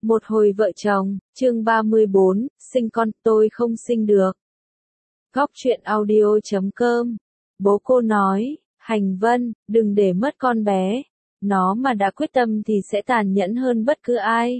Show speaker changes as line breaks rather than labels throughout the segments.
Một hồi vợ chồng, chương 34, sinh con, tôi không sinh được. Góc truyện audio.com. Bố cô nói, Hành Vân, đừng để mất con bé. Nó mà đã quyết tâm thì sẽ tàn nhẫn hơn bất cứ ai.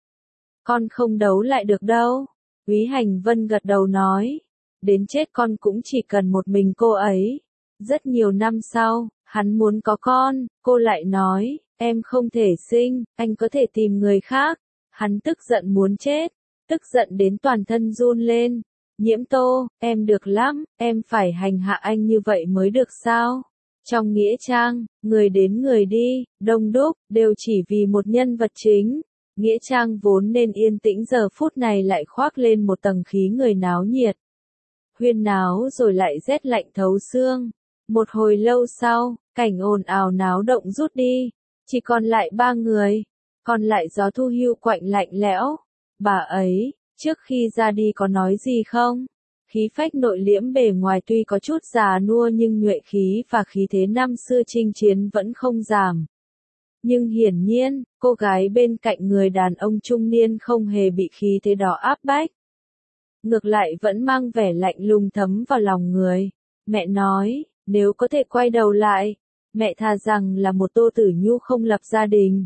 Con không đấu lại được đâu. Úy Hành Vân gật đầu nói. Đến chết con cũng chỉ cần một mình cô ấy. Rất nhiều năm sau, hắn muốn có con, cô lại nói, em không thể sinh, anh có thể tìm người khác. Hắn tức giận muốn chết, tức giận đến toàn thân run lên. Nhiễm Tô, em được lắm, em phải hành hạ anh như vậy mới được sao? Trong nghĩa trang, người đến người đi, đông đúc, đều chỉ vì một nhân vật chính. Nghĩa trang vốn nên yên tĩnh giờ phút này lại khoác lên một tầng khí người náo nhiệt. Huyên náo rồi lại rét lạnh thấu xương. Một hồi lâu sau, cảnh ồn ào náo động rút đi. Chỉ còn lại 3 người. Còn lại Gió Thu Hưu quạnh lạnh lẽo. Bà ấy, trước khi ra đi có nói gì không? Khí phách nội liễm bề ngoài tuy có chút già nua nhưng nhuệ khí và khí thế năm xưa chinh chiến vẫn không giảm. Nhưng hiển nhiên, cô gái bên cạnh người đàn ông trung niên không hề bị khí thế đó áp bách. Ngược lại vẫn mang vẻ lạnh lùng thấm vào lòng người. Mẹ nói, nếu có thể quay đầu lại, mẹ thà rằng là một Tô Tử Nhu không lập gia đình.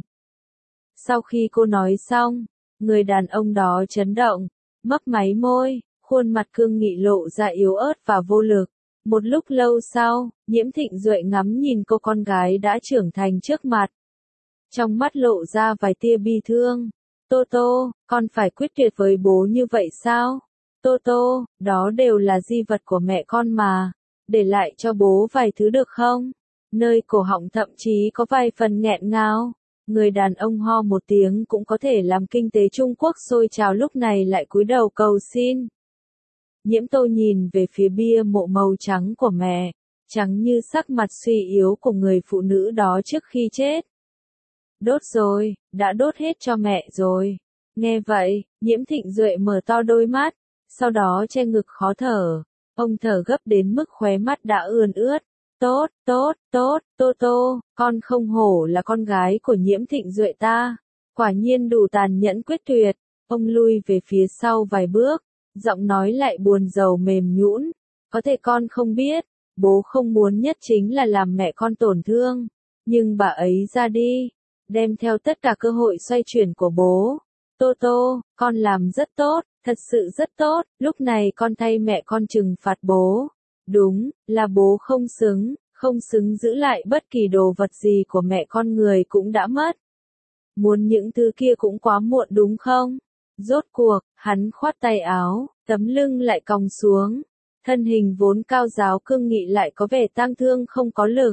Sau khi cô nói xong, người đàn ông đó chấn động, mấp máy môi, khuôn mặt cương nghị lộ ra yếu ớt và vô lực. Một lúc lâu sau, Nhiễm Thịnh Duệ ngắm nhìn cô con gái đã trưởng thành trước mặt. Trong mắt lộ ra vài tia bi thương. Tô Tô, con phải quyết tuyệt với bố như vậy sao? Tô Tô, đó đều là di vật của mẹ con mà. Để lại cho bố vài thứ được không? Nơi cổ họng thậm chí có vài phần nghẹn ngào. Người đàn ông ho một tiếng cũng có thể làm kinh tế Trung Quốc sôi trào lúc này lại cúi đầu cầu xin. Nhiễm Tô nhìn về phía bia mộ màu trắng của mẹ, trắng như sắc mặt suy yếu của người phụ nữ đó trước khi chết. Đốt rồi, đã đốt hết cho mẹ rồi. Nghe vậy, Nhiễm Thịnh Duệ mở to đôi mắt, sau đó che ngực khó thở. Ông thở gấp đến mức khóe mắt đã ươn ướt. Tốt, tốt, tốt, Tô Tô, con không hổ là con gái của Nhiễm Thịnh Duệ ta. Quả nhiên đủ tàn nhẫn quyết tuyệt. Ông lui về phía sau vài bước, giọng nói lại buồn rầu mềm nhũn. Có thể con không biết, bố không muốn nhất chính là làm mẹ con tổn thương. Nhưng bà ấy ra đi, đem theo tất cả cơ hội xoay chuyển của bố. Tô Tô, con làm rất tốt, thật sự rất tốt, lúc này con thay mẹ con trừng phạt bố. Đúng, là bố không xứng giữ lại bất kỳ đồ vật gì của mẹ con người cũng đã mất. Muốn những thứ kia cũng quá muộn đúng không? Rốt cuộc, hắn khoát tay áo, tấm lưng lại còng xuống. Thân hình vốn cao ráo cương nghị lại có vẻ tang thương không có lực.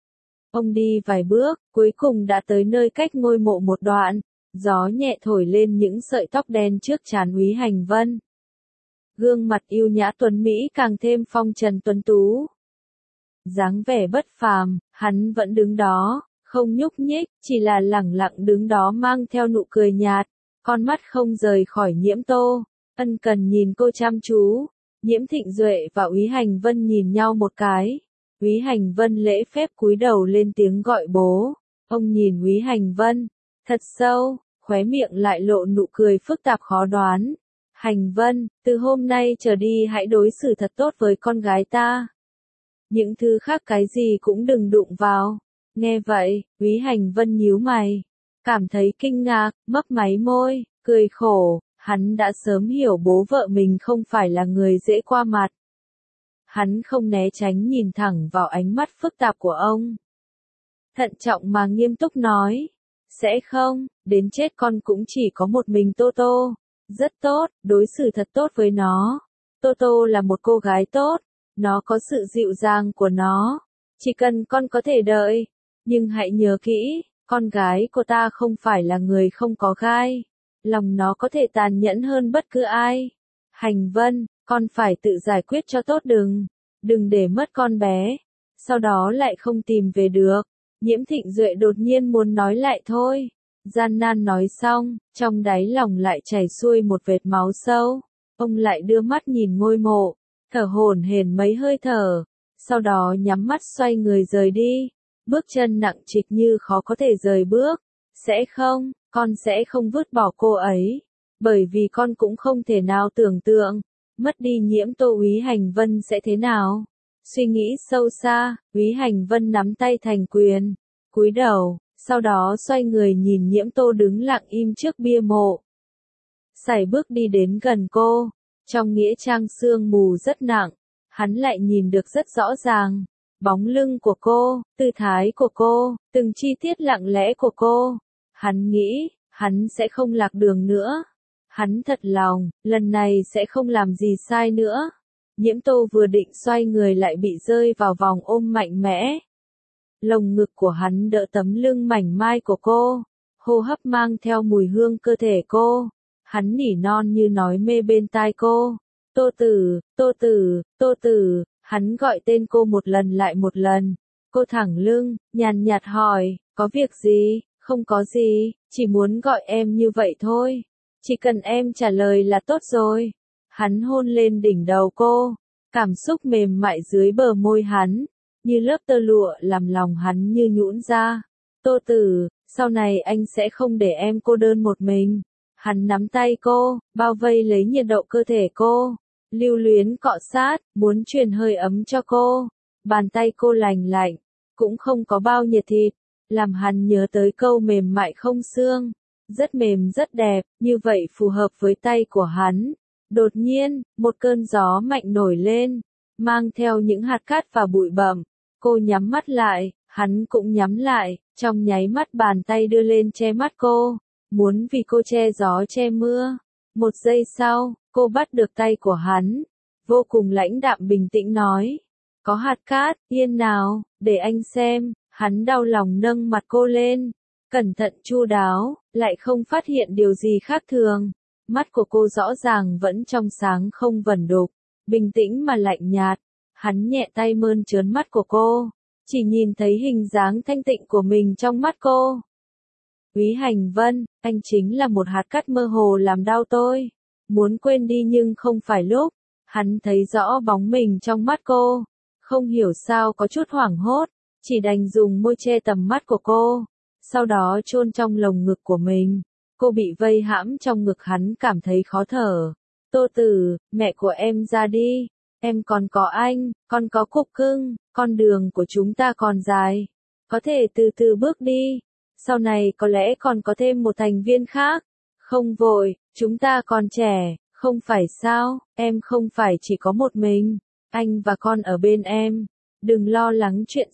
Ông đi vài bước, cuối cùng đã tới nơi cách ngôi mộ một đoạn. Gió nhẹ thổi lên những sợi tóc đen trước trán Úy Hành Vân. Gương mặt yêu nhã tuấn Mỹ càng thêm phong trần tuấn tú. Dáng vẻ bất phàm, hắn vẫn đứng đó, không nhúc nhích, chỉ là lẳng lặng đứng đó mang theo nụ cười nhạt, con mắt không rời khỏi Nhiễm Tô, ân cần nhìn cô chăm chú. Nhiễm Thịnh Duệ và Úy Hành Vân nhìn nhau một cái. Úy Hành Vân lễ phép cúi đầu lên tiếng gọi bố. Ông nhìn Úy Hành Vân, thật sâu, khóe miệng lại lộ nụ cười phức tạp khó đoán. Hành Vân, từ hôm nay trở đi hãy đối xử thật tốt với con gái ta. Những thứ khác cái gì cũng đừng đụng vào. Nghe vậy, Úy Hành Vân nhíu mày, cảm thấy kinh ngạc, mấp máy môi, cười khổ, hắn đã sớm hiểu bố vợ mình không phải là người dễ qua mặt. Hắn không né tránh nhìn thẳng vào ánh mắt phức tạp của ông. Thận trọng mà nghiêm túc nói, sẽ không, đến chết con cũng chỉ có một mình Tô Tô. Rất tốt, đối xử thật tốt với nó. Tô Tô là một cô gái tốt, nó có sự dịu dàng của nó. Chỉ cần con có thể đợi, nhưng hãy nhớ kỹ, con gái của ta không phải là người không có gai. Lòng nó có thể tàn nhẫn hơn bất cứ ai. Hành Vân, con phải tự giải quyết cho tốt đừng để mất con bé. Sau đó lại không tìm về được. Nhiễm Thịnh Duệ đột nhiên muốn nói lại thôi. Gian nan nói xong, trong đáy lòng lại chảy xuôi một vệt máu sâu. Ông lại đưa mắt nhìn ngôi mộ, thở hổn hển mấy hơi thở, sau đó nhắm mắt xoay người rời đi. Bước chân nặng trịch như khó có thể rời bước. Sẽ không, con sẽ không vứt bỏ cô ấy, bởi vì con cũng không thể nào tưởng tượng, mất đi Nhiễm Tô Úy Hành Vân sẽ thế nào. Suy nghĩ sâu xa, Úy Hành Vân nắm tay thành quyền, cúi đầu, sau đó xoay người nhìn Nhiễm Tô đứng lặng im trước bia mộ. Sải bước đi đến gần cô, trong nghĩa trang sương mù rất nặng, hắn lại nhìn được rất rõ ràng. Bóng lưng của cô, tư thái của cô, từng chi tiết lặng lẽ của cô. Hắn nghĩ, hắn sẽ không lạc đường nữa. Hắn thật lòng, lần này sẽ không làm gì sai nữa. Nhiễm Tô vừa định xoay người lại bị rơi vào vòng ôm mạnh mẽ. Lồng ngực của hắn đỡ tấm lưng mảnh mai của cô, hô hấp mang theo mùi hương cơ thể cô. Hắn nỉ non như nói mê bên tai cô. Tô Tử, Tô Tử, Tô Tử. Hắn gọi tên cô một lần lại một lần. Cô thẳng lưng, nhàn nhạt hỏi, có việc gì? Không có gì, chỉ muốn gọi em như vậy thôi. Chỉ cần em trả lời là tốt rồi. Hắn hôn lên đỉnh đầu cô, cảm xúc mềm mại dưới bờ môi hắn, như lớp tơ lụa làm lòng hắn như nhũn ra. Tô Tử, sau này anh sẽ không để em cô đơn một mình. Hắn nắm tay cô, bao vây lấy nhiệt độ cơ thể cô. Lưu luyến cọ sát, muốn truyền hơi ấm cho cô. Bàn tay cô lành lạnh, cũng không có bao nhiệt thịt, làm hắn nhớ tới câu mềm mại không xương. Rất mềm rất đẹp, như vậy phù hợp với tay của hắn. Đột nhiên, một cơn gió mạnh nổi lên, mang theo những hạt cát và bụi bặm. Cô nhắm mắt lại, hắn cũng nhắm lại, trong nháy mắt bàn tay đưa lên che mắt cô, muốn vì cô che gió che mưa. Một giây sau, cô bắt được tay của hắn, vô cùng lãnh đạm bình tĩnh nói, có hạt cát, yên nào, để anh xem. Hắn đau lòng nâng mặt cô lên, cẩn thận chu đáo, lại không phát hiện điều gì khác thường. Mắt của cô rõ ràng vẫn trong sáng không vẩn đục, bình tĩnh mà lạnh nhạt. Hắn nhẹ tay mơn trớn mắt của cô, chỉ nhìn thấy hình dáng thanh tịnh của mình trong mắt cô. Úy Hành Vân, anh chính là một hạt cát mơ hồ làm đau tôi. Muốn quên đi nhưng không phải lúc. Hắn thấy rõ bóng mình trong mắt cô, không hiểu sao có chút hoảng hốt, chỉ đành dùng môi che tầm mắt của cô, sau đó chôn trong lồng ngực của mình. Cô bị vây hãm trong ngực hắn cảm thấy khó thở. Tô Tử, mẹ của em ra đi, em còn có anh, còn có Cục Cưng, con đường của chúng ta còn dài, có thể từ từ bước đi, sau này có lẽ còn có thêm một thành viên khác. Không vội, chúng ta còn trẻ, không phải sao, em không phải chỉ có một mình, anh và con ở bên em, đừng lo lắng chuyện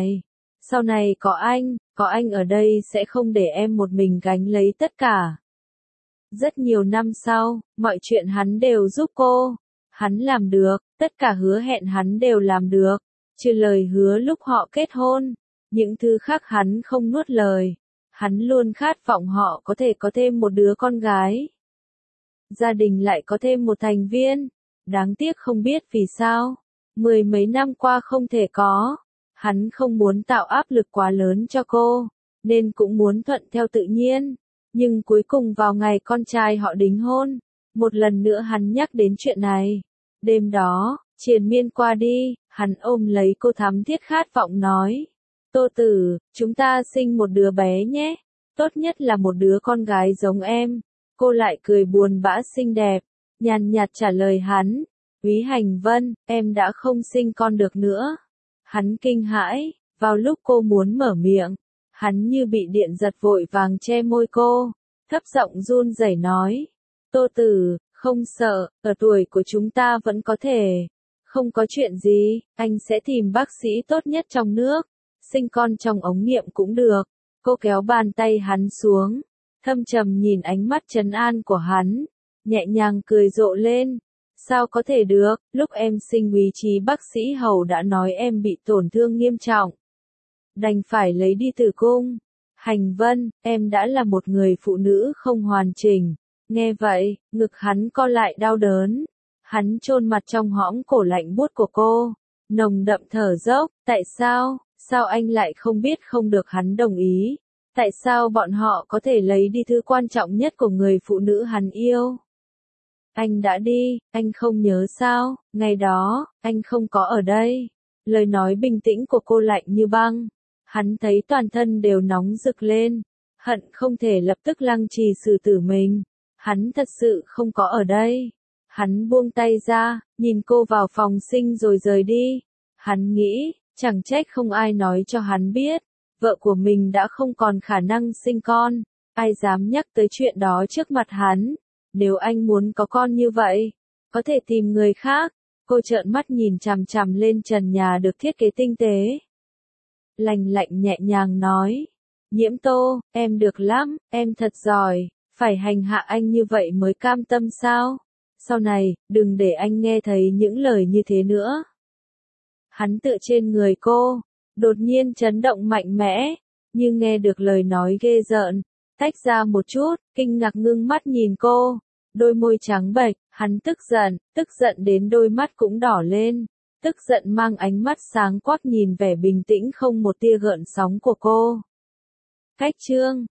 sau này có anh ở đây sẽ không để em một mình gánh lấy tất cả. Rất nhiều năm sau, mọi chuyện hắn đều giúp cô, hắn làm được, tất cả hứa hẹn hắn đều làm được, trừ lời hứa lúc họ kết hôn, những thứ khác hắn không nuốt lời. Hắn luôn khát vọng họ có thể có thêm một đứa con gái. Gia đình lại có thêm một thành viên. Đáng tiếc không biết vì sao. 10 mấy năm qua không thể có. Hắn không muốn tạo áp lực quá lớn cho cô, nên cũng muốn thuận theo tự nhiên. Nhưng cuối cùng vào ngày con trai họ đính hôn, một lần nữa hắn nhắc đến chuyện này. Đêm đó, triền miên qua đi, hắn ôm lấy cô thắm thiết khát vọng nói. Tô Tử, chúng ta sinh một đứa bé nhé, tốt nhất là một đứa con gái giống em. Cô lại cười buồn bã xinh đẹp, nhàn nhạt trả lời hắn. Úy Hành Vân, em đã không sinh con được nữa. Hắn kinh hãi, vào lúc cô muốn mở miệng, hắn như bị điện giật vội vàng che môi cô, thấp giọng run rẩy nói. Tô Tử, không sợ, ở tuổi của chúng ta vẫn có thể. Không có chuyện gì, anh sẽ tìm bác sĩ tốt nhất trong nước. Sinh con trong ống nghiệm cũng được. Cô kéo bàn tay hắn xuống, thâm trầm nhìn ánh mắt trấn an của hắn, nhẹ nhàng cười rộ lên. Sao có thể được, lúc em sinh quý trí bác sĩ Hầu đã nói em bị tổn thương nghiêm trọng. Đành phải lấy đi tử cung. Hành Vân, em đã là một người phụ nữ không hoàn chỉnh. Nghe vậy, ngực hắn co lại đau đớn. Hắn chôn mặt trong hõm cổ lạnh buốt của cô, nồng đậm thở dốc. Tại sao? Sao anh lại không biết không được hắn đồng ý? Tại sao bọn họ có thể lấy đi thứ quan trọng nhất của người phụ nữ hắn yêu? Anh đã đi, anh không nhớ sao, ngày đó, anh không có ở đây. Lời nói bình tĩnh của cô lạnh như băng. Hắn thấy toàn thân đều nóng rực lên. hận không thể lập tức lăng trì xử tử mình. Hắn thật sự không có ở đây. Hắn buông tay ra, nhìn cô vào phòng sinh rồi rời đi. Hắn nghĩ, chẳng trách không ai nói cho hắn biết, vợ của mình đã không còn khả năng sinh con. Ai dám nhắc tới chuyện đó trước mặt hắn. Nếu anh muốn có con như vậy, có thể tìm người khác. Cô trợn mắt nhìn chằm chằm lên trần nhà được thiết kế tinh tế. Lành lạnh nhẹ nhàng nói. Nhiễm Tô, em được lắm, em thật giỏi, phải hành hạ anh như vậy mới cam tâm sao? Sau này, đừng để anh nghe thấy những lời như thế nữa. Hắn tựa trên người cô, đột nhiên chấn động mạnh mẽ, như nghe được lời nói ghê rợn, tách ra một chút, kinh ngạc ngưng mắt nhìn cô, đôi môi trắng bệch, hắn tức giận đến đôi mắt cũng đỏ lên, tức giận mang ánh mắt sáng quắc nhìn vẻ bình tĩnh không một tia gợn sóng của cô. Cách chương